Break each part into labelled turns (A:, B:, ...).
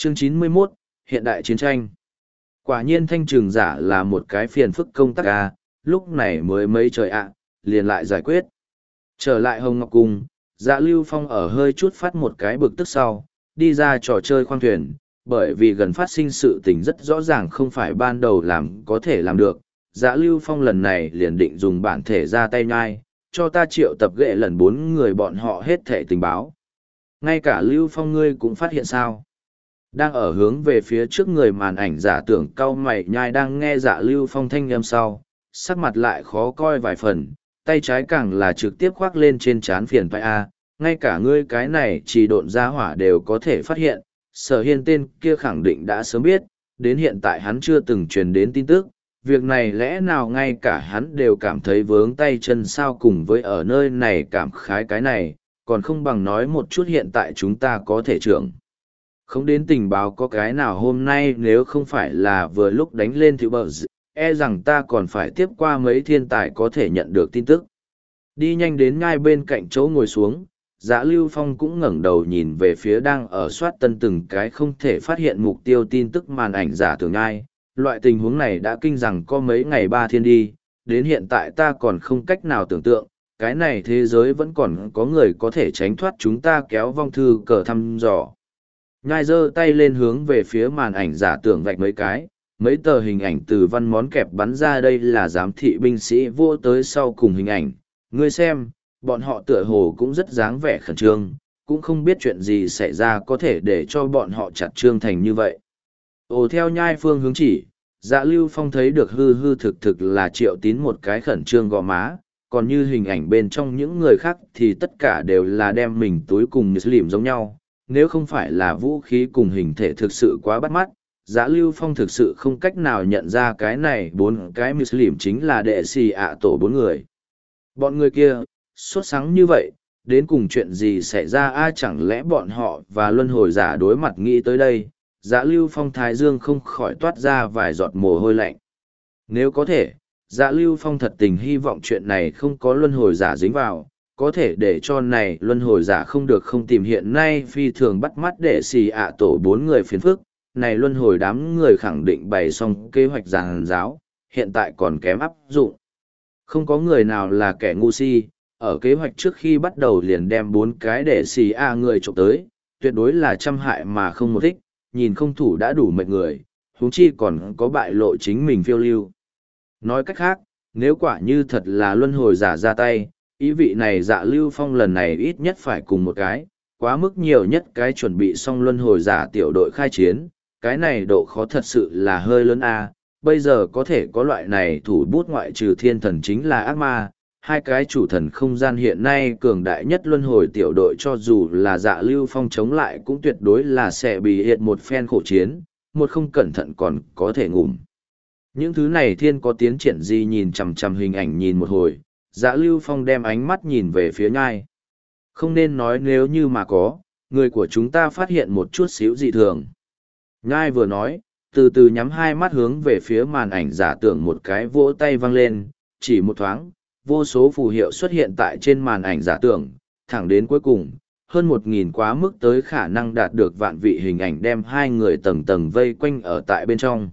A: Chương 91, Hiện đại chiến tranh. Quả nhiên thanh trừng giả là một cái phiền phức công tác a, lúc này mới mấy trời ạ, liền lại giải quyết. Trở lại Hồng Ngọc Cung, Dạ Lưu Phong ở hơi chút phát một cái bực tức sau, đi ra trò chơi khoang thuyền, bởi vì gần phát sinh sự tình rất rõ ràng không phải ban đầu làm có thể làm được. Dạ Lưu Phong lần này liền định dùng bản thể ra tay nhai, cho ta triệu tập ghệ lần 4 người bọn họ hết thể tình báo. Ngay cả Lưu Phong ngươi cũng phát hiện sao? Đang ở hướng về phía trước người màn ảnh giả tưởng cau mày nhai đang nghe Dạ Lưu Phong thanh âm sau, sắc mặt lại khó coi vài phần, tay trái càng là trực tiếp khoác lên trên trán phiền phải a, ngay cả ngươi cái này chỉ độn ra hỏa đều có thể phát hiện, Sở Hiên tên kia khẳng định đã sớm biết, đến hiện tại hắn chưa từng truyền đến tin tức, việc này lẽ nào ngay cả hắn đều cảm thấy vướng tay chân sao, cùng với ở nơi này cảm khái cái này, còn không bằng nói một chút hiện tại chúng ta có thể trưởng. Không đến tình báo có cái nào hôm nay nếu không phải là vừa lúc đánh lên thì bờ e rằng ta còn phải tiếp qua mấy thiên tài có thể nhận được tin tức. Đi nhanh đến ngay bên cạnh chỗ ngồi xuống, Dạ Lưu Phong cũng ngẩng đầu nhìn về phía đang ở soát tân từng cái không thể phát hiện mục tiêu tin tức màn ảnh giả tưởng ngay. Loại tình huống này đã kinh rằng có mấy ngày 3 thiên đi, đến hiện tại ta còn không cách nào tưởng tượng, cái này thế giới vẫn còn có người có thể tránh thoát chúng ta kéo vong thư cờ thăm dò. Nhai giơ tay lên hướng về phía màn ảnh giả tưởng vạch mấy cái, mấy tờ hình ảnh từ văn món kẹp bắn ra, đây là giám thị binh sĩ vô tới sau cùng hình ảnh. Ngươi xem, bọn họ tựa hồ cũng rất dáng vẻ khẩn trương, cũng không biết chuyện gì xảy ra có thể để cho bọn họ chặt trương thành như vậy. Ồ, theo nhai phương hướng chỉ, Dạ Lưu Phong thấy được hư hư thực thực là Triệu Tín một cái khẩn trương gò má, còn như hình ảnh bên trong những người khác thì tất cả đều là đem mình túi cùng như lìm giống nhau. Nếu không phải là vũ khí cùng hình thể thực sự quá bắt mắt, Dạ Lưu Phong thực sự không cách nào nhận ra cái này 4 cái Muslim chính là đệ xì ạ tổ 4 người. Bọn người kia, sốt sáng như vậy, đến cùng chuyện gì xảy ra ai chẳng lẽ bọn họ và luân hồi giả đối mặt nghĩ tới đây, Dạ Lưu Phong thái dương không khỏi toát ra vài giọt mồ hôi lạnh. Nếu có thể, Dạ Lưu Phong thật tình hy vọng chuyện này không có luân hồi giả dính vào, có thể để cho này luân hồi giả không được không tìm hiện nay phi thường bắt mắt để xì ạ tổ 4 người phiền phức, này luân hồi đám người khẳng định bày xong kế hoạch giàn giáo, hiện tại còn kém áp dụng. Không có người nào là kẻ ngu si, ở kế hoạch trước khi bắt đầu liền đem 4 cái để xì ạ người trộm tới, tuyệt đối là trăm hại mà không một thích, nhìn không thủ đã đủ mệt người, huống chi còn có bại lộ chính mình phiêu lưu. Nói cách khác, nếu quả như thật là luân hồi giả ra tay, ý vị này Dạ Lưu Phong lần này ít nhất phải cùng một cái, quá mức nhiều nhất cái chuẩn bị xong luân hồi giả tiểu đội khai chiến, cái này độ khó thật sự là hơi lớn a. Bây giờ có thể có loại này thủ bút ngoại trừ thiên thần chính là ác ma, hai cái chủ thần không gian hiện nay cường đại nhất luân hồi tiểu đội cho dù là Dạ Lưu Phong chống lại cũng tuyệt đối là sẽ bị hiện một phen khổ chiến, một không cẩn thận còn có thể ngủm. Những thứ này thiên có tiến triển gì nhìn chằm chằm hình ảnh nhìn một hồi, Dạ Lưu Phong đem ánh mắt nhìn về phía nhai. Không nên nói nếu như mà có, người của chúng ta phát hiện một chút xíu dị thường. Nhai vừa nói, từ từ nhắm hai mắt hướng về phía màn ảnh giả tưởng một cái vỗ tay văng lên, chỉ một thoáng, vô số phù hiệu xuất hiện tại trên màn ảnh giả tưởng, thẳng đến cuối cùng, hơn 1.000 quá mức tới khả năng đạt được vạn vị hình ảnh đem hai người tầng tầng vây quanh ở tại bên trong.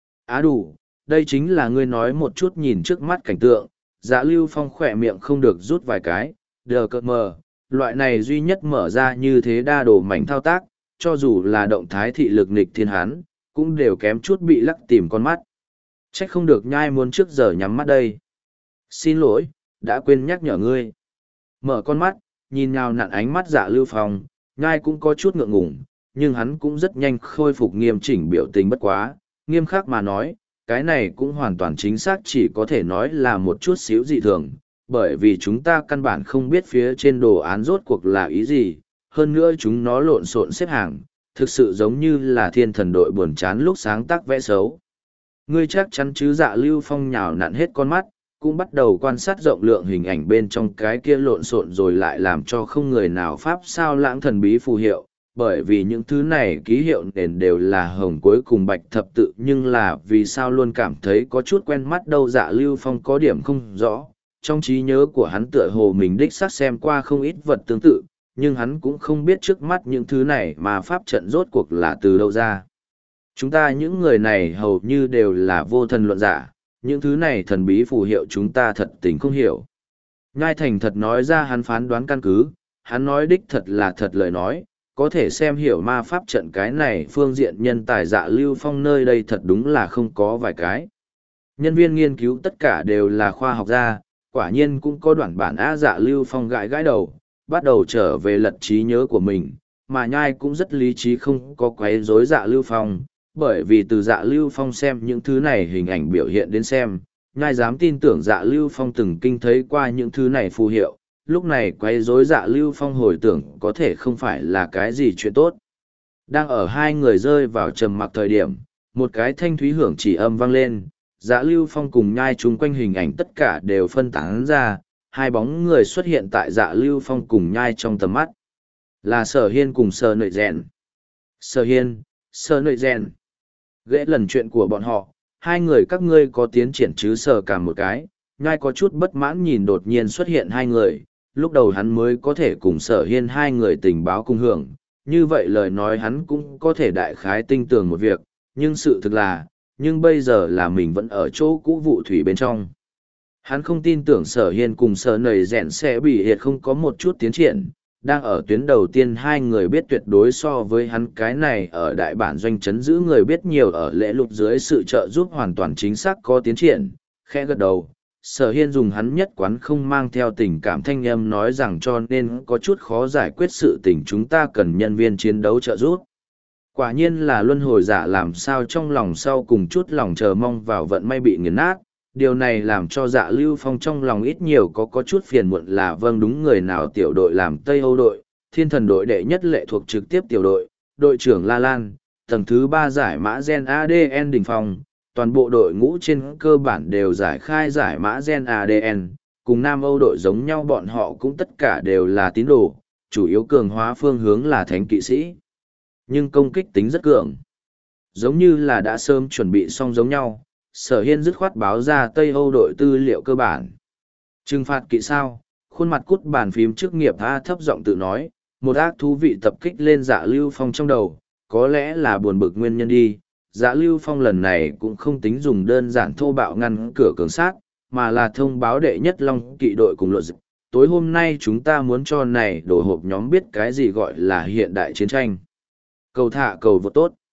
A: Á đủ, đây chính là ngươi nói một chút nhìn trước mắt cảnh tượng. Dạ Lưu Phong khỏe miệng không được rút vài cái, đờ cợt mờ, loại này duy nhất mở ra như thế đa đồ mảnh thao tác, cho dù là động thái thị lực nghịch thiên hán, cũng đều kém chút bị lắc tìm con mắt. Trách không được nhai muốn trước giờ nhắm mắt đây. Xin lỗi, đã quên nhắc nhở ngươi. Mở con mắt, nhìn nhào nặn ánh mắt Dạ Lưu Phong, nhai cũng có chút ngượng ngùng, nhưng hắn cũng rất nhanh khôi phục nghiêm chỉnh biểu tình bất quá, nghiêm khắc mà nói. Cái này cũng hoàn toàn chính xác chỉ có thể nói là một chút xíu dị thường, bởi vì chúng ta căn bản không biết phía trên đồ án rốt cuộc là ý gì, hơn nữa chúng nó lộn xộn xếp hàng, thực sự giống như là thiên thần đội buồn chán lúc sáng tác vẽ xấu. Ngươi chắc chắn chứ? Dạ Lưu Phong nhào nặn hết con mắt, cũng bắt đầu quan sát rộng lượng hình ảnh bên trong cái kia lộn xộn rồi lại làm cho không người nào pháp sao lãng thần bí phù hiệu, bởi vì những thứ này ký hiệu nền đều là hồng cuối cùng bạch thập tự, nhưng là vì sao luôn cảm thấy có chút quen mắt đâu. Dạ Lưu Phong có điểm không rõ, trong trí nhớ của hắn tựa hồ mình đích xác xem qua không ít vật tương tự, nhưng hắn cũng không biết trước mắt những thứ này mà pháp trận rốt cuộc là từ đâu ra. Chúng ta những người này hầu như đều là vô thần luận giả, những thứ này thần bí phù hiệu chúng ta thật tình không hiểu. Nhai thành thật nói ra hắn phán đoán căn cứ, hắn nói đích thật là thật lời nói, có thể xem hiểu ma pháp trận cái này phương diện nhân tài Dạ Lưu Phong nơi đây thật đúng là không có vài cái. Nhân viên nghiên cứu tất cả đều là khoa học gia, quả nhiên cũng có đoạn bản Dạ Lưu Phong gãi gãi đầu, bắt đầu trở về lật trí nhớ của mình, mà nhai cũng rất lý trí không có quấy rối Dạ Lưu Phong, bởi vì từ Dạ Lưu Phong xem những thứ này hình ảnh biểu hiện đến xem, nhai dám tin tưởng Dạ Lưu Phong từng kinh thấy qua những thứ này phù hiệu, lúc này quấy rối Dạ Lưu Phong hồi tưởng có thể không phải là cái gì chuyện tốt. Đang ở hai người rơi vào trầm mặc thời điểm, một cái thanh thúy hưởng chỉ âm vang lên, Dạ Lưu Phong cùng nhai chung quanh hình ảnh tất cả đều phân tán ra, hai bóng người xuất hiện tại Dạ Lưu Phong cùng nhai trong tầm mắt. Là Sở Hiên cùng Sở Nội Rèn. Sở Hiên, Sở Nội Rèn. Ghệ lần chuyện của bọn họ, hai người các ngươi có tiến triển chứ? Sở Cảm một cái, nhai có chút bất mãn nhìn đột nhiên xuất hiện hai người, lúc đầu hắn mới có thể cùng Sở Hiên hai người tình báo cùng hưởng, như vậy lời nói hắn cũng có thể đại khái tinh tường một việc, nhưng sự thực là, nhưng bây giờ là mình vẫn ở chỗ cũ vụ thủy bên trong. Hắn không tin tưởng Sở Hiên cùng Sở Nầy Rèn sẽ bị hiệt không có một chút tiến triển, đang ở tuyến đầu tiên hai người biết tuyệt đối so với hắn cái này ở đại bản doanh chấn giữ người biết nhiều ở lễ lục dưới sự trợ giúp hoàn toàn chính xác có tiến triển, khẽ gật đầu. Sở Hiên dùng hắn nhất quán không mang theo tình cảm thanh âm nói rằng cho nên có chút khó giải quyết sự tình chúng ta cần nhân viên chiến đấu trợ giúp. Quả nhiên là luân hồi giả làm sao trong lòng sau cùng chút lòng chờ mong vào vận may bị nghiền nát. Điều này làm cho Dạ Lưu Phong trong lòng ít nhiều có chút phiền muộn là vâng đúng người nào tiểu đội làm Tây Âu đội, thiên thần đội đệ nhất lệ thuộc trực tiếp tiểu đội, đội trưởng La Lan, tầng thứ 3 giải mã gen ADN đỉnh phong, toàn bộ đội ngũ trên cơ bản đều giải khai giải mã gen ADN, cùng Nam Âu đội giống nhau bọn họ cũng tất cả đều là tín đồ, chủ yếu cường hóa phương hướng là thánh kỵ sĩ. Nhưng công kích tính rất cường. Giống như là đã sớm chuẩn bị xong giống nhau, Sở Hiên dứt khoát báo ra Tây Âu đội tư liệu cơ bản. Trừng phạt kỵ sao, khuôn mặt cút bàn phím chức nghiệp A thấp giọng tự nói, một ác thú vị tập kích lên Dạ Lưu Phong trong đầu, có lẽ là buồn bực nguyên nhân đi. Dạ Lưu Phong lần này cũng không tính dùng đơn giản thô bạo ngăn cửa cường sát, mà là thông báo đệ nhất Long kỵ đội cùng luật dịch. Tối hôm nay chúng ta muốn cho này đổ hộp nhóm biết cái gì gọi là hiện đại chiến tranh. Cầu thả cầu vô tốt.